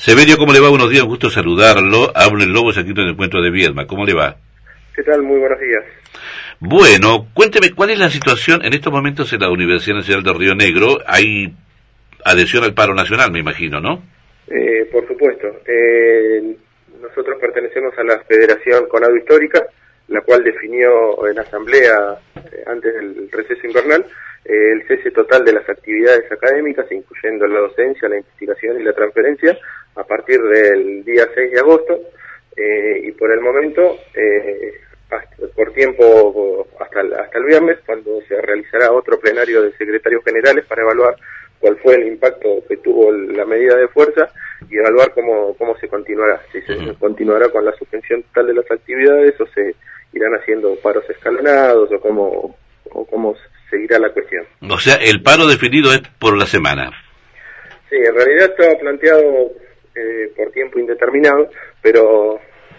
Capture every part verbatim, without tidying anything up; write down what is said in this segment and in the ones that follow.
Severio, ¿cómo le va? Buenos días, un gusto saludarlo. Hablo el Lobo, aquí en el encuentro de Viedma. ¿Cómo le va? ¿Qué tal? Muy buenos días. Bueno, cuénteme, ¿cuál es la situación en estos momentos en la Universidad Nacional de Río Negro? Hay adhesión al paro nacional, me imagino, ¿no? Eh, por supuesto. Eh, nosotros pertenecemos a la Federación Conado Histórica, la cual definió en asamblea, eh, antes del receso invernal, eh, el cese total de las actividades académicas, incluyendo la docencia, la investigación y la transferencia, a partir del día seis de agosto, eh, y por el momento, eh, hasta, por tiempo hasta el, hasta el viernes, cuando se realizará otro plenario de secretarios generales para evaluar cuál fue el impacto que tuvo la medida de fuerza y evaluar cómo, cómo se continuará, si se uh-huh. continuará con la suspensión total de las actividades o se irán haciendo paros escalonados o cómo, o cómo seguirá la cuestión. O sea, el paro definido es por la semana. Sí, en realidad estaba planteado eh, por tiempo indeterminado, pero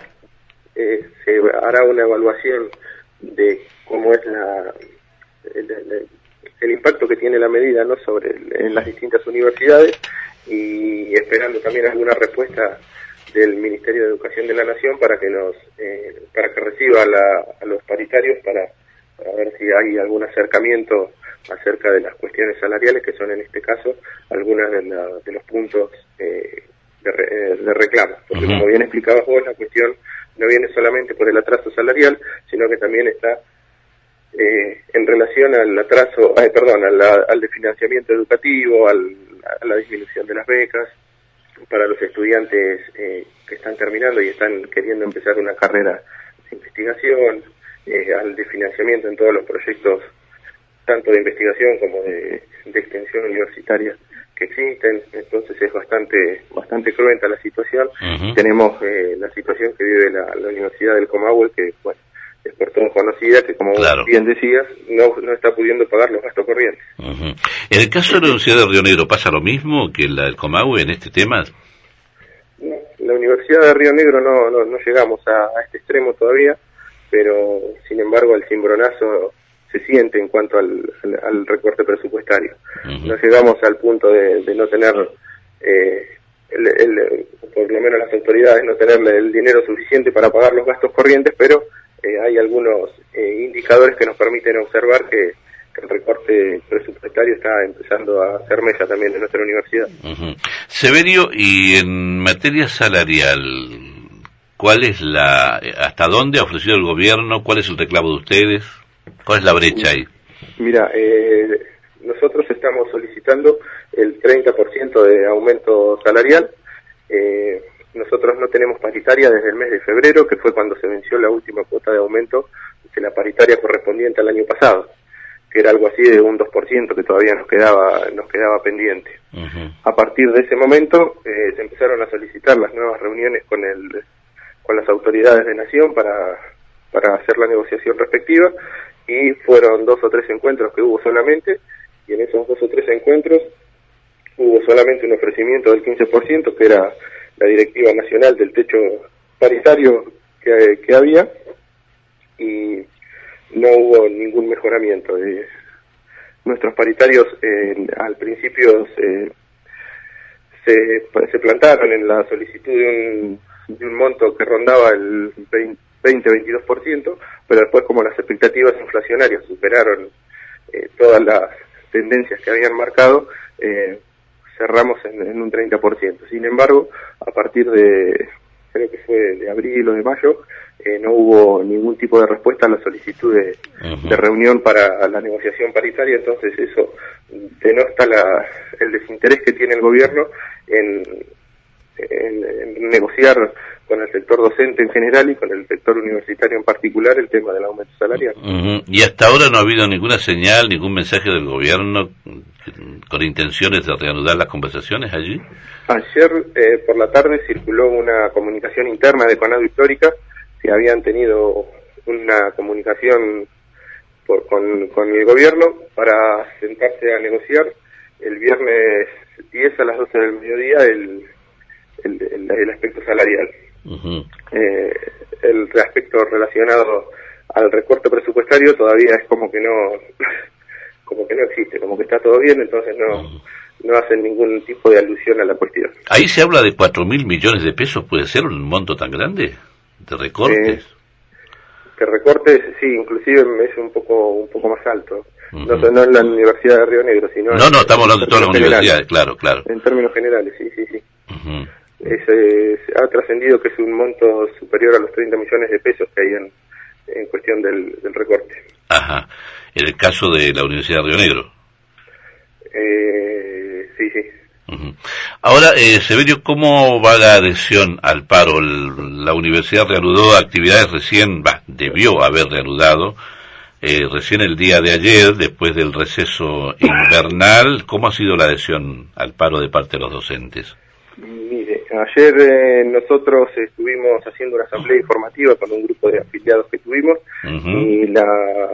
eh, se hará una evaluación de cómo es la el, el, el impacto que tiene la medida, ¿no?, sobre el, en las distintas universidades, y esperando también alguna respuesta del Ministerio de Educación de la Nación para que nos eh, para que reciba la, a los paritarios para, para ver si hay algún acercamiento acerca de las cuestiones salariales, que son en este caso algunas de, la, de los puntos eh, de, re, de reclamo, porque uh-huh. como bien explicabas vos, la cuestión no viene solamente por el atraso salarial, sino que también está eh, en relación al atraso, eh, perdón, a la, al desfinanciamiento educativo, al, a la disminución de las becas para los estudiantes eh, que están terminando y están queriendo empezar una carrera de investigación, eh, al desfinanciamiento en todos los proyectos, tanto de investigación como de, de extensión universitaria que existen. Entonces es bastante bastante cruenta la situación. Uh-huh. Tenemos eh, la situación que vive la, la Universidad del Comahue, que bueno, es por todos conocida, que como claro. bien decías, no no está pudiendo pagar los gastos corrientes. Uh-huh. En el caso de la Universidad de Río Negro, ¿pasa lo mismo que la del Comahue en este tema? No, la Universidad de Río Negro no no, no llegamos a, a este extremo todavía, pero sin embargo el cimbronazo se siente en cuanto al, al, al recorte presupuestario. Uh-huh. No llegamos al punto de, de no tener, eh, el, el, por lo menos las autoridades, no tener el dinero suficiente para pagar los gastos corrientes, pero eh, hay algunos eh, indicadores que nos permiten observar que, que el recorte presupuestario está empezando a hacer mella también en nuestra universidad. Uh-huh. Severio, y en materia salarial, ¿cuál es la, hasta dónde ha ofrecido el gobierno? ¿Cuál es el reclamo de ustedes? ¿Cuál es la brecha ahí? Mira, eh, nosotros estamos solicitando el treinta por ciento de aumento salarial. Eh, nosotros no tenemos paritaria desde el mes de febrero, que fue cuando se venció la última cuota de aumento de la paritaria correspondiente al año pasado, que era algo así de un dos por ciento que todavía nos quedaba nos quedaba pendiente. Uh-huh. A partir de ese momento eh, se empezaron a solicitar las nuevas reuniones con el con las autoridades de Nación para para hacer la negociación respectiva, y fueron dos o tres encuentros que hubo solamente, y en esos dos o tres encuentros hubo solamente un ofrecimiento del quince por ciento, que era la directiva nacional del techo paritario que, que había, y no hubo ningún mejoramiento. Eh, nuestros paritarios eh, al principio se, se, se plantaron en la solicitud de un, de un monto que rondaba el veinte a veintidós por ciento, pero después, como las expectativas inflacionarias superaron eh, todas las tendencias que habían marcado, eh, cerramos en, en un treinta por ciento. Sin embargo, a partir de, creo que fue de abril o de mayo, eh, no hubo ningún tipo de respuesta a la solicitud de, uh-huh. de reunión para la negociación paritaria. Entonces eso denota la, el desinterés que tiene el gobierno en, en, en negociar con el sector docente en general y con el sector universitario en particular el tema del aumento salarial. Uh-huh. Y hasta ahora no ha habido ninguna señal, ningún mensaje del gobierno con intenciones de reanudar las conversaciones allí. Ayer eh, por la tarde circuló una comunicación interna de Conado Histórica, que habían tenido una comunicación por, con, con el gobierno para sentarse a negociar el viernes diez a las doce del mediodía el, el, el, el aspecto salarial. Uh-huh. eh, el aspecto relacionado al recorte presupuestario todavía es como que no como que no existe, como que está todo bien, entonces no uh-huh. no hacen ningún tipo de alusión a la cuestión. Ahí se habla de cuatro mil millones de pesos, ¿puede ser un monto tan grande de recortes? Eh, que recortes, sí, inclusive es un poco un poco más alto. Uh-huh. No, no en la Universidad de Río Negro, sino... No, en, no, estamos hablando de todas las generales. universidades, claro, claro. En términos generales, sí, sí, sí. Uh-huh. Es, eh, ha trascendido que es un monto superior a los treinta millones de pesos que hay en, en cuestión del, del recorte. Ajá. En el caso de la Universidad de Río Negro. Eh, sí, sí. Uh-huh. Ahora, eh, Severio, ¿cómo va la adhesión al paro? El, la universidad reanudó actividades recién, bah, debió haber reanudado, eh, recién el día de ayer, después del receso invernal. ¿Cómo ha sido la adhesión al paro de parte de los docentes? Mire, ayer eh, nosotros estuvimos haciendo una asamblea informativa con un grupo de afiliados que tuvimos, uh-huh. y la,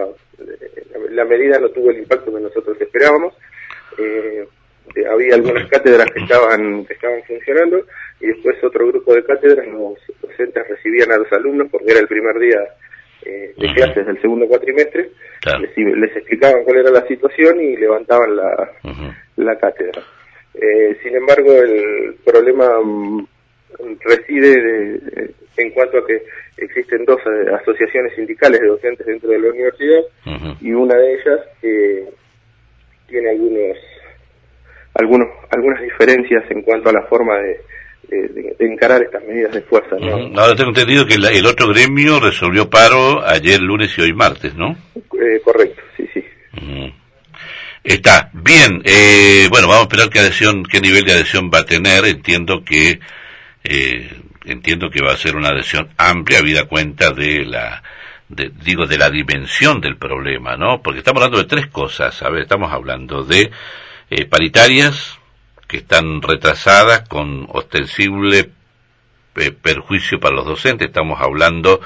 la medida no tuvo el impacto que nosotros esperábamos. Eh, había algunas cátedras que estaban que estaban funcionando, y después otro grupo de cátedras, los docentes recibían a los alumnos porque era el primer día eh, de uh-huh. clases del segundo cuatrimestre, claro. les, les explicaban cuál era la situación y levantaban la, uh-huh. la cátedra. Eh, sin embargo, el problema um, reside de, de, en cuanto a que existen dos eh, asociaciones sindicales de docentes dentro de la universidad, uh-huh. y una de ellas eh, tiene algunos algunos algunas diferencias en cuanto a la forma de, de, de, de encarar estas medidas de fuerza, ¿no? Uh-huh. Ahora tengo entendido que la, el otro gremio resolvió paro ayer lunes y hoy martes, ¿no? Eh, correcto, sí, sí. Uh-huh. Está bien. Eh, bueno, vamos a esperar qué adhesión, qué nivel de adhesión va a tener. Entiendo que eh, entiendo que va a ser una adhesión amplia, habida cuenta de la de, digo de la dimensión del problema, ¿no? Porque estamos hablando de tres cosas. A ver, estamos hablando de eh, paritarias que están retrasadas con ostensible eh, perjuicio para los docentes. Estamos hablando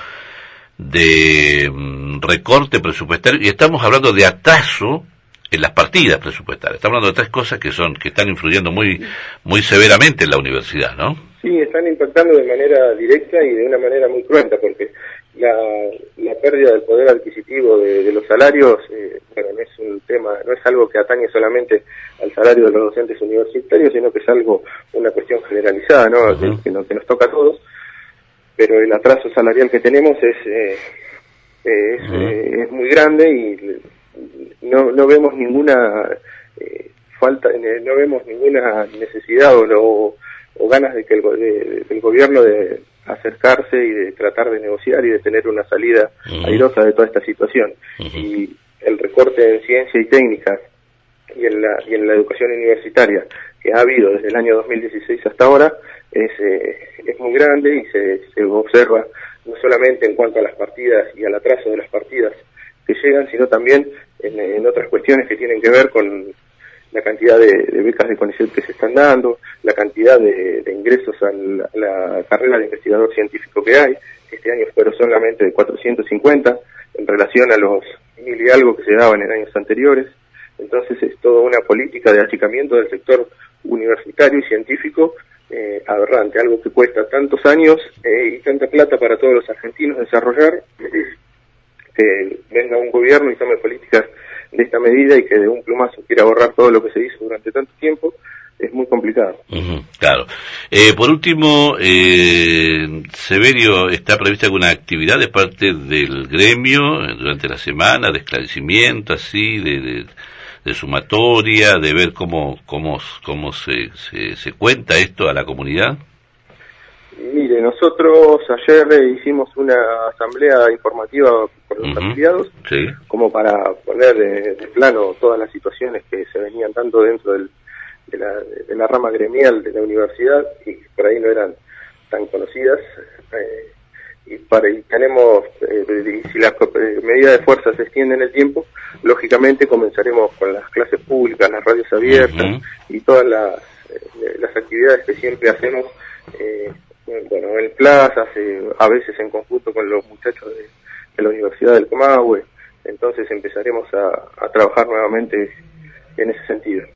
de mm, recorte presupuestario y estamos hablando de atraso en las partidas presupuestarias. Estamos hablando de tres cosas que son que están influyendo muy muy severamente en la universidad, ¿no? Sí, están impactando de manera directa y de una manera muy cruenta, porque la, la pérdida del poder adquisitivo de, de los salarios, eh, bueno, no es un tema, no es algo que atañe solamente al salario de los docentes universitarios, sino que es algo, una cuestión generalizada, ¿no? Uh-huh. que, que, no, que nos toca a todos, pero el atraso salarial que tenemos es eh, es, uh-huh. eh, es muy grande y no no vemos ninguna eh, falta, no vemos ninguna necesidad o, o, o ganas de que el, de, del gobierno de acercarse y de tratar de negociar y de tener una salida uh-huh. airosa de toda esta situación. Uh-huh. Y el recorte en ciencia y técnica y en la y en la educación universitaria que ha habido desde el año dos mil dieciséis hasta ahora es eh, es muy grande y se, se observa no solamente en cuanto a las partidas y al atraso de las partidas que llegan, sino también en, en otras cuestiones que tienen que ver con la cantidad de, de becas de CONICET que se están dando, la cantidad de, de ingresos a la, a la carrera de investigador científico que hay, que este año fueron solamente de cuatrocientos cincuenta en relación a los mil y algo que se daban en años anteriores. Entonces es toda una política de achicamiento del sector universitario y científico eh, aberrante, algo que cuesta tantos años eh, y tanta plata para todos los argentinos desarrollar, que venga un gobierno y tome políticas de esta medida y que de un plumazo quiera borrar todo lo que se hizo durante tanto tiempo, es muy complicado. Uh-huh, claro. Eh, por último, eh, Severio, ¿está prevista alguna actividad de parte del gremio durante la semana, de esclarecimiento, así, de, de, de sumatoria, de ver cómo cómo cómo se, se, se cuenta esto a la comunidad? Mire, nosotros ayer hicimos una asamblea informativa por los uh-huh. afiliados, sí. como para poner de, de plano todas las situaciones que se venían dando dentro del, de, la, de la rama gremial de la universidad y que por ahí no eran tan conocidas. Eh, y, para, y tenemos, eh, y si la eh, medida de fuerza se extiende en el tiempo, lógicamente comenzaremos con las clases públicas, las radios abiertas uh-huh. y todas las, eh, las actividades que siempre hacemos. Eh, bueno, en plazas, eh, a veces en conjunto con los muchachos de, de la Universidad del Comahue, entonces empezaremos a, a trabajar nuevamente en ese sentido.